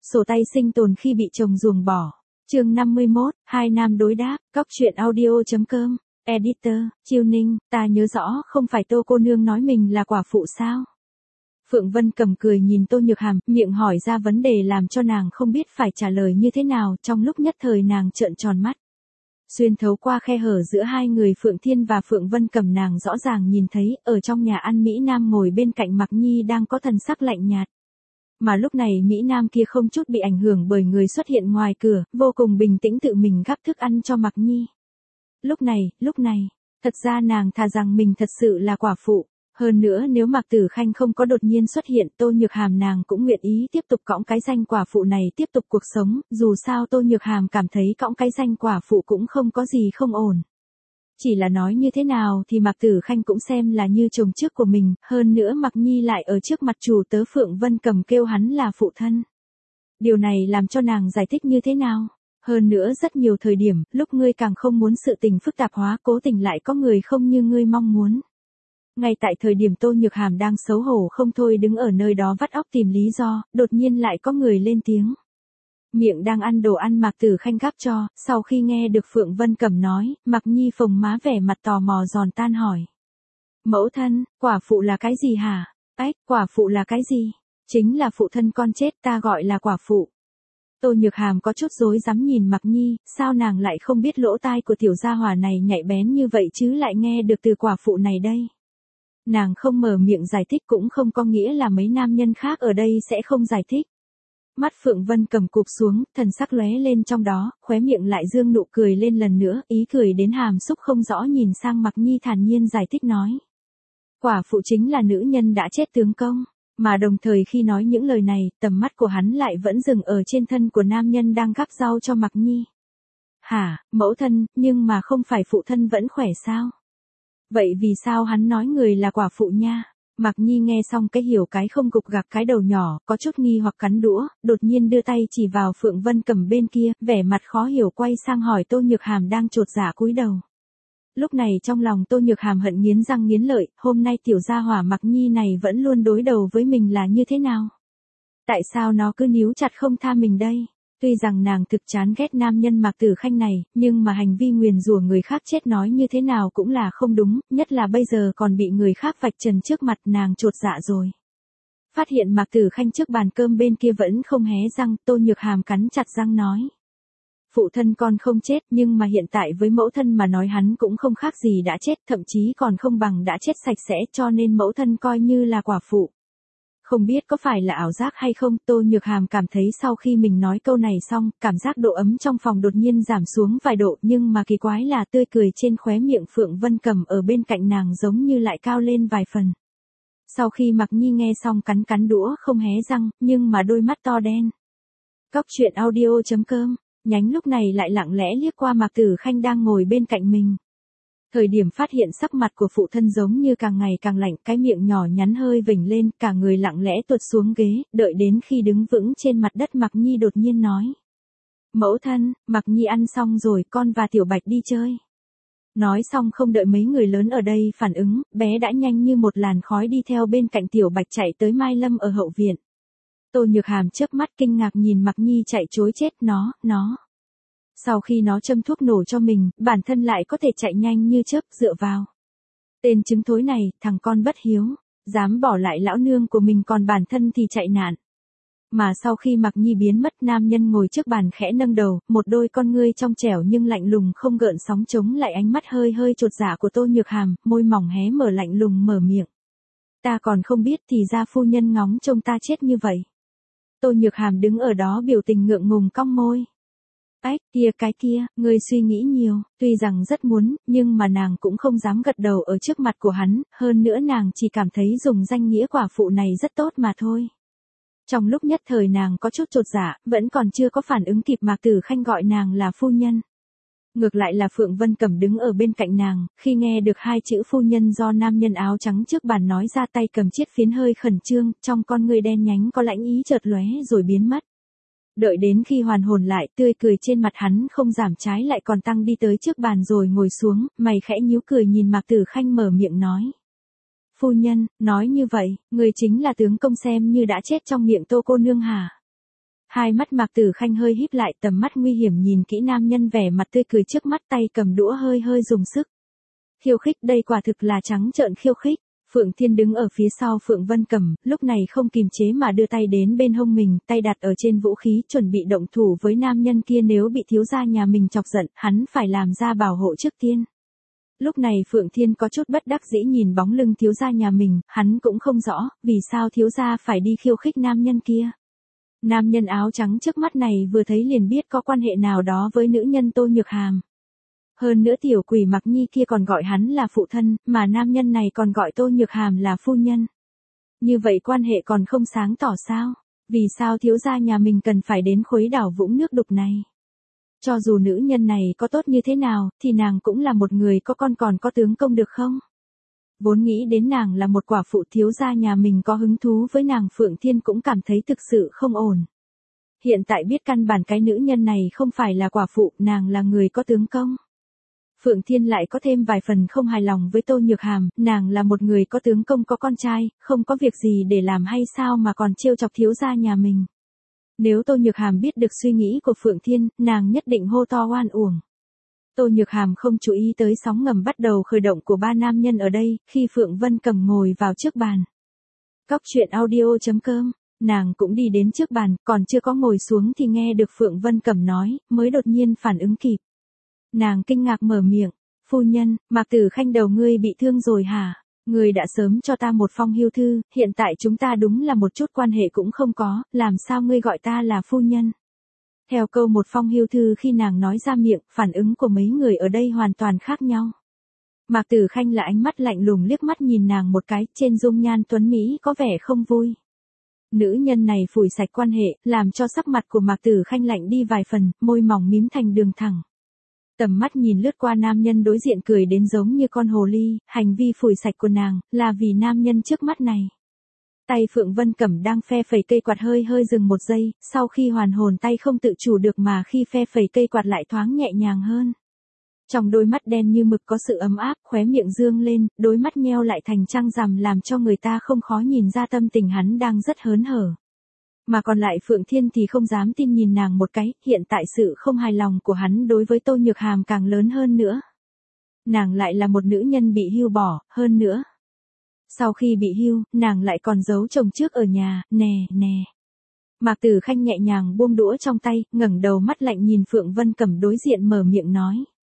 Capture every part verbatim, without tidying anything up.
Sổ tay sinh tồn khi bị chồng ruồng bỏ. Chương năm mươi mốt, hai nam đối đáp, Cóc truyện audio chấm com, Editor, Chiêu Ninh, ta nhớ rõ không phải Tô cô nương nói mình là quả phụ sao? Phượng Vân Cầm cười nhìn Tô Nhược Hàm, miệng hỏi ra vấn đề làm cho nàng không biết phải trả lời như thế nào, trong lúc nhất thời nàng trợn tròn mắt. Xuyên thấu qua khe hở giữa hai người Phượng Thiên và Phượng Vân Cầm, nàng rõ ràng nhìn thấy, ở trong nhà ăn Mỹ Nam ngồi bên cạnh Mạc Nhi đang có thần sắc lạnh nhạt. Mà lúc này Mỹ Nam kia không chút bị ảnh hưởng bởi người xuất hiện ngoài cửa, vô cùng bình tĩnh tự mình gắp thức ăn cho Mạc Nhi. Lúc này, lúc này, thật ra nàng thà rằng mình thật sự là quả phụ. Hơn nữa nếu Mạc Tử Khanh không có đột nhiên xuất hiện, Tô Nhược Hàm nàng cũng nguyện ý tiếp tục cõng cái danh quả phụ này tiếp tục cuộc sống, dù sao Tô Nhược Hàm cảm thấy cõng cái danh quả phụ cũng không có gì không ổn. Chỉ là nói như thế nào thì Mạc Tử Khanh cũng xem là như chồng trước của mình, hơn nữa Mạc Nhi lại ở trước mặt chủ tớ Phượng Vân Cầm kêu hắn là phụ thân. Điều này làm cho nàng giải thích như thế nào? Hơn nữa rất nhiều thời điểm, lúc ngươi càng không muốn sự tình phức tạp hóa, cố tình lại có người không như ngươi mong muốn. Ngay tại thời điểm Tô Nhược Hàm đang xấu hổ không thôi đứng ở nơi đó vắt óc tìm lý do, đột nhiên lại có người lên tiếng. Miệng đang ăn đồ ăn Mạc Tử Khanh gắp cho, sau khi nghe được Phượng Vân Cầm nói, Mạc Nhi phồng má vẻ mặt tò mò giòn tan hỏi. Mẫu thân, quả phụ là cái gì hả? Ách, quả phụ là cái gì? Chính là phụ thân con chết, ta gọi là quả phụ. Tô Nhược Hàm có chút rối rắm nhìn Mạc Nhi, sao nàng lại không biết lỗ tai của tiểu gia hỏa này nhạy bén như vậy chứ lại nghe được từ quả phụ này đây. Nàng không mở miệng giải thích cũng không có nghĩa là mấy nam nhân khác ở đây sẽ không giải thích. Mắt Phượng Vân Cầm cụp xuống, thần sắc lóe lên trong đó, khóe miệng lại dương nụ cười lên lần nữa, ý cười đến hàm xúc không rõ nhìn sang Mạc Nhi thản nhiên giải thích nói. Quả phụ chính là nữ nhân đã chết tướng công, mà đồng thời khi nói những lời này, tầm mắt của hắn lại vẫn dừng ở trên thân của nam nhân đang gắp rau cho Mạc Nhi. Hả, mẫu thân, nhưng mà không phải phụ thân vẫn khỏe sao? Vậy vì sao hắn nói người là quả phụ nha? Mạc Nhi nghe xong cái hiểu cái không gục gạc cái đầu nhỏ, có chút nghi hoặc cắn đũa, đột nhiên đưa tay chỉ vào Phượng Vân Cầm bên kia, vẻ mặt khó hiểu quay sang hỏi Tô Nhược Hàm đang chột dạ cúi đầu. Lúc này trong lòng Tô Nhược Hàm hận nghiến răng nghiến lợi, hôm nay tiểu gia hỏa Mạc Nhi này vẫn luôn đối đầu với mình là như thế nào? Tại sao nó cứ níu chặt không tha mình đây? Tuy rằng nàng thực chán ghét nam nhân Mạc Tử Khanh này, nhưng mà hành vi nguyền rủa người khác chết nói như thế nào cũng là không đúng, nhất là bây giờ còn bị người khác vạch trần trước mặt, nàng chột dạ rồi. Phát hiện Mạc Tử Khanh trước bàn cơm bên kia vẫn không hé răng, Tô Nhược Hàm cắn chặt răng nói. Phụ thân con không chết, nhưng mà hiện tại với mẫu thân mà nói hắn cũng không khác gì đã chết, thậm chí còn không bằng đã chết sạch sẽ, cho nên mẫu thân coi như là quả phụ. Không biết có phải là ảo giác hay không, Tô Nhược Hàm cảm thấy sau khi mình nói câu này xong, cảm giác độ ấm trong phòng đột nhiên giảm xuống vài độ, nhưng mà kỳ quái là tươi cười trên khóe miệng Phượng Vân Cầm ở bên cạnh nàng giống như lại cao lên vài phần. Sau khi Mạc Nhi nghe xong cắn cắn đũa không hé răng, nhưng mà đôi mắt to đen. Cóc truyện audio chấm com, nhánh lúc này lại lặng lẽ liếc qua Mạc Tử Khanh đang ngồi bên cạnh mình. Thời điểm phát hiện sắc mặt của phụ thân giống như càng ngày càng lạnh, cái miệng nhỏ nhắn hơi vểnh lên, cả người lặng lẽ tuột xuống ghế, đợi đến khi đứng vững trên mặt đất Mạc Nhi đột nhiên nói. Mẫu thân, Mạc Nhi ăn xong rồi, con và Tiểu Bạch đi chơi. Nói xong không đợi mấy người lớn ở đây phản ứng, bé đã nhanh như một làn khói đi theo bên cạnh Tiểu Bạch chạy tới Mai Lâm ở hậu viện. Tô Nhược Hàm chớp mắt kinh ngạc nhìn Mạc Nhi chạy trối chết, nó, nó. Sau khi nó châm thuốc nổ cho mình, bản thân lại có thể chạy nhanh như chớp dựa vào. Tên trứng thối này, thằng con bất hiếu, dám bỏ lại lão nương của mình còn bản thân thì chạy nạn. Mà sau khi Mạc Nhi biến mất, nam nhân ngồi trước bàn khẽ nâng đầu, một đôi con ngươi trong trẻo nhưng lạnh lùng không gợn sóng chống lại ánh mắt hơi hơi chột dạ của Tô Nhược Hàm, môi mỏng hé mở lạnh lùng mở miệng. Ta còn không biết thì ra phu nhân ngóng trông ta chết như vậy. Tô Nhược Hàm đứng ở đó biểu tình ngượng ngùng cong môi. Ách, kia cái kia, ngươi suy nghĩ nhiều, tuy rằng rất muốn, nhưng mà nàng cũng không dám gật đầu ở trước mặt của hắn, hơn nữa nàng chỉ cảm thấy dùng danh nghĩa quả phụ này rất tốt mà thôi. Trong lúc nhất thời nàng có chút chột dạ, vẫn còn chưa có phản ứng kịp Mạc Tử Khanh gọi nàng là phu nhân. Ngược lại là Phượng Vân Cầm đứng ở bên cạnh nàng, khi nghe được hai chữ phu nhân do nam nhân áo trắng trước bàn nói ra, tay cầm chiếc phiến hơi khẩn trương, trong con người đen nhánh có lãnh ý chợt lóe rồi biến mất. Đợi đến khi hoàn hồn lại, tươi cười trên mặt hắn không giảm trái lại còn tăng đi tới trước bàn rồi ngồi xuống, mày khẽ nhíu cười nhìn Mạc Tử Khanh mở miệng nói. Phu nhân, nói như vậy, người chính là tướng công xem như đã chết trong miệng Tô cô nương hả? Hai mắt Mạc Tử Khanh hơi híp lại, tầm mắt nguy hiểm nhìn kỹ nam nhân vẻ mặt tươi cười trước mắt, tay cầm đũa hơi hơi dùng sức. Khiêu khích, đây quả thực là trắng trợn khiêu khích. Phượng Thiên đứng ở phía sau Phượng Vân Cẩm, lúc này không kìm chế mà đưa tay đến bên hông mình, tay đặt ở trên vũ khí, chuẩn bị động thủ với nam nhân kia nếu bị thiếu gia nhà mình chọc giận, hắn phải làm ra bảo hộ trước tiên. Lúc này Phượng Thiên có chút bất đắc dĩ nhìn bóng lưng thiếu gia nhà mình, hắn cũng không rõ, vì sao thiếu gia phải đi khiêu khích nam nhân kia. Nam nhân áo trắng trước mắt này vừa thấy liền biết có quan hệ nào đó với nữ nhân Tô Nhược Hàm. Hơn nữa tiểu quỷ Mặc Nhi kia còn gọi hắn là phụ thân, mà nam nhân này còn gọi Tô Nhược Hàm là phu nhân. Như vậy quan hệ còn không sáng tỏ sao? Vì sao thiếu gia nhà mình cần phải đến khuấy đảo vũng nước đục này? Cho dù nữ nhân này có tốt như thế nào, thì nàng cũng là một người có con còn có tướng công được không? Vốn nghĩ đến nàng là một quả phụ, thiếu gia nhà mình có hứng thú với nàng, Phượng Thiên cũng cảm thấy thực sự không ổn. Hiện tại biết căn bản cái nữ nhân này không phải là quả phụ, nàng là người có tướng công. Phượng Thiên lại có thêm vài phần không hài lòng với Tô Nhược Hàm, nàng là một người có tướng công có con trai, không có việc gì để làm hay sao mà còn trêu chọc thiếu gia nhà mình. Nếu Tô Nhược Hàm biết được suy nghĩ của Phượng Thiên, nàng nhất định hô to oan uổng. Tô Nhược Hàm không chú ý tới sóng ngầm bắt đầu khởi động của ba nam nhân ở đây, khi Phượng Vân Cẩm ngồi vào trước bàn. Cóc truyện audio chấm com, nàng cũng đi đến trước bàn, còn chưa có ngồi xuống thì nghe được Phượng Vân Cẩm nói, mới đột nhiên phản ứng kịp. Nàng kinh ngạc mở miệng, phu nhân, Mạc Tử Khanh đầu ngươi bị thương rồi hả? Ngươi đã sớm cho ta một phong hưu thư, hiện tại chúng ta đúng là một chút quan hệ cũng không có, làm sao ngươi gọi ta là phu nhân? Theo câu một phong hưu thư khi nàng nói ra miệng, phản ứng của mấy người ở đây hoàn toàn khác nhau. Mạc Tử Khanh là ánh mắt lạnh lùng liếc mắt nhìn nàng một cái, trên dung nhan tuấn Mỹ có vẻ không vui. Nữ nhân này phủi sạch quan hệ, làm cho sắc mặt của Mạc Tử Khanh lạnh đi vài phần, môi mỏng mím thành đường thẳng. Tầm mắt nhìn lướt qua nam nhân đối diện cười đến giống như con hồ ly, hành vi phủi sạch của nàng, là vì nam nhân trước mắt này. Tay Phượng Vân Cẩm đang phe phẩy cây quạt hơi hơi dừng một giây, sau khi hoàn hồn tay không tự chủ được mà khi phe phẩy cây quạt lại thoáng nhẹ nhàng hơn. Trong đôi mắt đen như mực có sự ấm áp, khóe miệng dương lên, đôi mắt nheo lại thành trăng rằm làm cho người ta không khó nhìn ra tâm tình hắn đang rất hớn hở. Mà còn lại Phượng Thiên thì không dám tin nhìn nàng một cái, hiện tại sự không hài lòng của hắn đối với Tô Nhược Hàm càng lớn hơn nữa. Nàng lại là một nữ nhân bị hưu bỏ, hơn nữa. Sau khi bị hưu, nàng lại còn giấu chồng trước ở nhà, nè, nè. Mạc Tử Khanh nhẹ nhàng buông đũa trong tay, ngẩng đầu mắt lạnh nhìn Phượng Vân Cẩm đối diện mở miệng nói.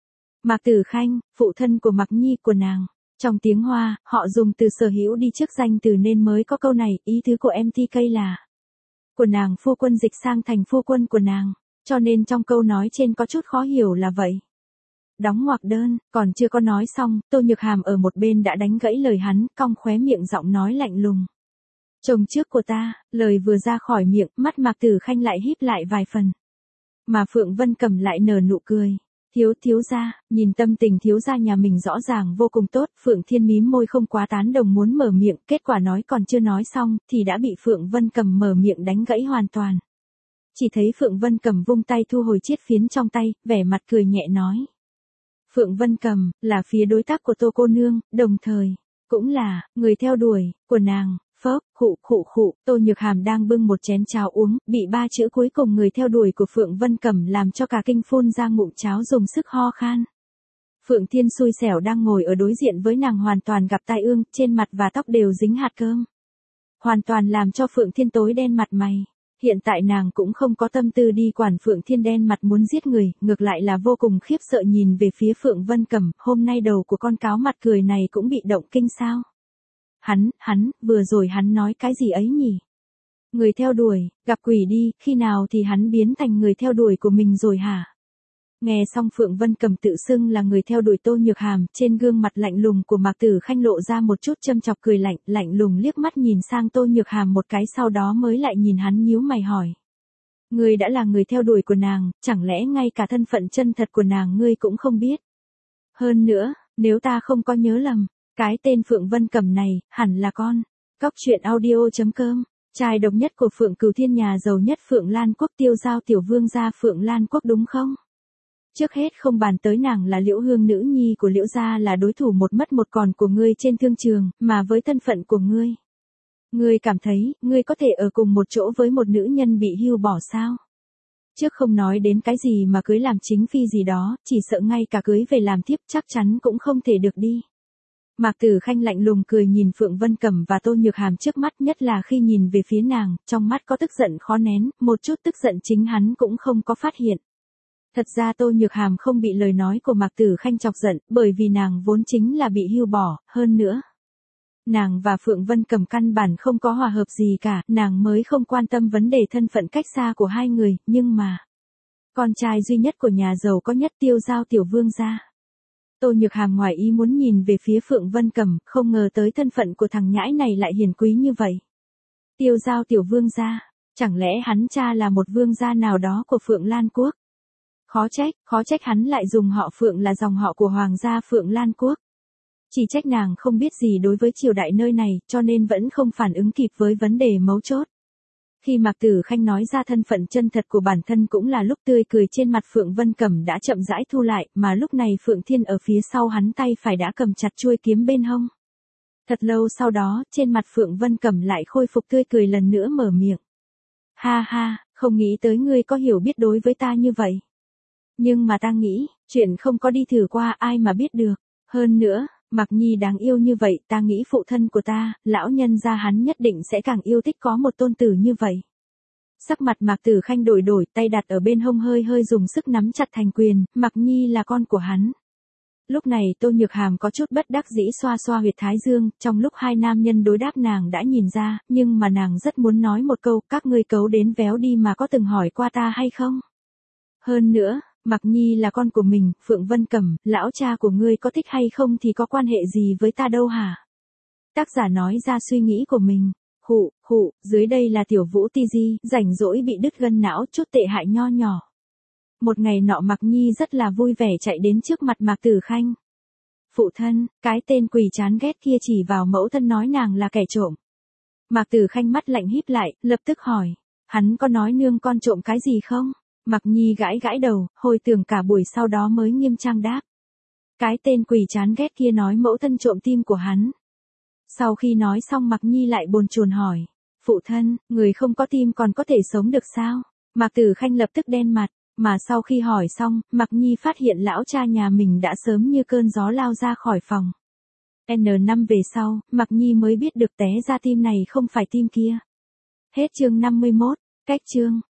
Mạc Tử Khanh, phụ thân của Mặc Nhi của nàng. Trong tiếng Hoa, họ dùng từ sở hữu đi trước danh từ nên mới có câu này, ý tứ của em tê ca là của nàng phu quân dịch sang thành phu quân của nàng, cho nên trong câu nói trên có chút khó hiểu là vậy. Đóng ngoặc đơn, còn chưa có nói xong, Tô Nhược Hàm ở một bên đã đánh gãy lời hắn, cong khóe miệng giọng nói lạnh lùng. Chồng trước của ta, lời vừa ra khỏi miệng, mắt Mạc Tử Khanh lại híp lại vài phần. Mà Phượng Vân Cẩm lại nở nụ cười. Thiếu thiếu gia, nhìn tâm tình thiếu gia nhà mình rõ ràng vô cùng tốt, Phượng Thiên mím môi không quá tán đồng muốn mở miệng, kết quả nói còn chưa nói xong, thì đã bị Phượng Vân Cẩm mở miệng đánh gãy hoàn toàn. Chỉ thấy Phượng Vân Cẩm vung tay thu hồi chiếc phiến trong tay, vẻ mặt cười nhẹ nói. Phượng Vân Cẩm, là phía đối tác của Tô cô nương, đồng thời, cũng là, người theo đuổi, của nàng. Phớp, khụ khụ khụ, Tô Nhược Hàm đang bưng một chén cháo uống, bị ba chữ cuối cùng người theo đuổi của Phượng Vân Cẩm làm cho cả kinh phun ra ngụm cháo dùng sức ho khan. Phượng Thiên xui xẻo đang ngồi ở đối diện với nàng hoàn toàn gặp tai ương, trên mặt và tóc đều dính hạt cơm. Hoàn toàn làm cho Phượng Thiên tối đen mặt mày. Hiện tại nàng cũng không có tâm tư đi quản Phượng Thiên đen mặt muốn giết người, ngược lại là vô cùng khiếp sợ nhìn về phía Phượng Vân Cẩm, hôm nay đầu của con cáo mặt cười này cũng bị động kinh sao. Hắn, hắn, vừa rồi hắn nói cái gì ấy nhỉ? Người theo đuổi, gặp quỷ đi, khi nào thì hắn biến thành người theo đuổi của mình rồi hả? Nghe xong Phượng Vân Cẩm tự xưng là người theo đuổi Tô Nhược Hàm, trên gương mặt lạnh lùng của Mạc Tử Khanh lộ ra một chút châm chọc cười lạnh, lạnh lùng liếc mắt nhìn sang Tô Nhược Hàm một cái sau đó mới lại nhìn hắn nhíu mày hỏi. Ngươi đã là người theo đuổi của nàng, chẳng lẽ ngay cả thân phận chân thật của nàng ngươi cũng không biết? Hơn nữa, nếu ta không có nhớ lầm, cái tên Phượng Vân Cẩm này, hẳn là con. Cóc truyện audio chấm com, trai độc nhất của Phượng Cửu Thiên nhà giàu nhất Phượng Lan Quốc tiêu giao tiểu vương gia Phượng Lan Quốc đúng không? Trước hết không bàn tới nàng là Liễu Hương nữ nhi của Liễu gia là đối thủ một mất một còn của ngươi trên thương trường, mà với thân phận của ngươi. Ngươi cảm thấy, ngươi có thể ở cùng một chỗ với một nữ nhân bị hưu bỏ sao? Trước không nói đến cái gì mà cưới làm chính phi gì đó, chỉ sợ ngay cả cưới về làm thiếp chắc chắn cũng không thể được đi. Mạc Tử Khanh lạnh lùng cười nhìn Phượng Vân Cẩm và Tô Nhược Hàm trước mắt, nhất là khi nhìn về phía nàng, trong mắt có tức giận khó nén, một chút tức giận chính hắn cũng không có phát hiện. Thật ra Tô Nhược Hàm không bị lời nói của Mạc Tử Khanh chọc giận, bởi vì nàng vốn chính là bị hưu bỏ, hơn nữa. Nàng và Phượng Vân Cẩm căn bản không có hòa hợp gì cả, nàng mới không quan tâm vấn đề thân phận cách xa của hai người, nhưng mà. Con trai duy nhất của nhà giàu có nhất Tiêu Giao tiểu vương gia. Tô Nhược Hàm ngoài ý muốn nhìn về phía Phượng Vân Cẩm, không ngờ tới thân phận của thằng nhãi này lại hiền quý như vậy. Tiêu Giao tiểu vương gia, chẳng lẽ hắn cha là một vương gia nào đó của Phượng Lan Quốc? Khó trách, khó trách hắn lại dùng họ Phượng là dòng họ của hoàng gia Phượng Lan Quốc. Chỉ trách nàng không biết gì đối với triều đại nơi này, cho nên vẫn không phản ứng kịp với vấn đề mấu chốt. Khi Mạc Tử Khanh nói ra thân phận chân thật của bản thân cũng là lúc tươi cười trên mặt Phượng Vân Cẩm đã chậm rãi thu lại, mà lúc này Phượng Thiên ở phía sau hắn tay phải đã cầm chặt chuôi kiếm bên hông. Thật lâu sau đó, trên mặt Phượng Vân Cẩm lại khôi phục tươi cười lần nữa mở miệng. Ha ha, không nghĩ tới ngươi có hiểu biết đối với ta như vậy. Nhưng mà ta nghĩ, chuyện không có đi thử qua ai mà biết được. Hơn nữa, Mạc Nhi đáng yêu như vậy, ta nghĩ phụ thân của ta, lão nhân gia hắn nhất định sẽ càng yêu thích có một tôn tử như vậy. Sắc mặt Mạc Tử Khanh đổi đổi, tay đặt ở bên hông hơi hơi dùng sức nắm chặt thành quyền, Mạc Nhi là con của hắn. Lúc này Tô Nhược Hàm có chút bất đắc dĩ xoa xoa huyệt thái dương, trong lúc hai nam nhân đối đáp nàng đã nhìn ra, nhưng mà nàng rất muốn nói một câu, các ngươi cấu đến véo đi mà có từng hỏi qua ta hay không? Hơn nữa, Mạc Nhi là con của mình, Phượng Vân Cẩm, lão cha của ngươi có thích hay không thì có quan hệ gì với ta đâu hả? Tác giả nói ra suy nghĩ của mình. Hụ, hụ, dưới đây là tiểu Vũ Ti Di, rảnh rỗi bị đứt gân não chút tệ hại nho nhỏ. Một ngày nọ Mạc Nhi rất là vui vẻ chạy đến trước mặt Mạc Tử Khanh. Phụ thân, cái tên quỷ chán ghét kia chỉ vào mẫu thân nói nàng là kẻ trộm. Mạc Tử Khanh mắt lạnh híp lại, lập tức hỏi, hắn có nói nương con trộm cái gì không? Mạc Nhi gãi gãi đầu, hồi tưởng cả buổi sau đó mới nghiêm trang đáp. Cái tên quỷ chán ghét kia nói mẫu thân trộm tim của hắn. Sau khi nói xong Mạc Nhi lại bồn chồn hỏi. Phụ thân, người không có tim còn có thể sống được sao? Mạc Tử Khanh lập tức đen mặt, mà sau khi hỏi xong, Mạc Nhi phát hiện lão cha nhà mình đã sớm như cơn gió lao ra khỏi phòng. N năm về sau, Mạc Nhi mới biết được té ra tim này không phải tim kia. Hết chương năm mươi mốt, cách chương.